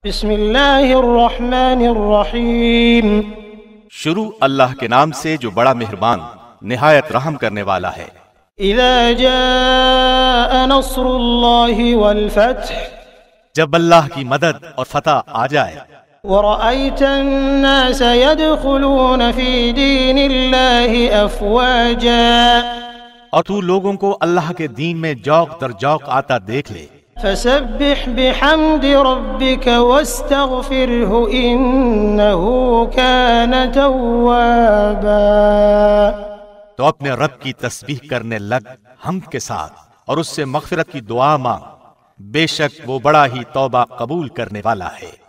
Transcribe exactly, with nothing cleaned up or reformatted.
بسم اللہ الرحمن الرحیم، شروع اللہ کے نام سے جو بڑا مہربان نہایت رحم کرنے والا ہے۔ اذا جاء نصر اللہ والفتح، جب اللہ کی مدد اور فتح آ جائے، ورأيت الناس يدخلون في دين الله أفواجا، اور تو لوگوں کو اللہ کے دین میں جوق در جوق آتا دیکھ لے، فسبح بحمد ربك واستغفره إنه كان توابا، تو اپنے رب کی تسبیح کرنے لگ حمد کے ساتھ اور اس سے مغفرت کی دعا مانگ، بے شک وہ بڑا ہی توبہ قبول کرنے والا ہے۔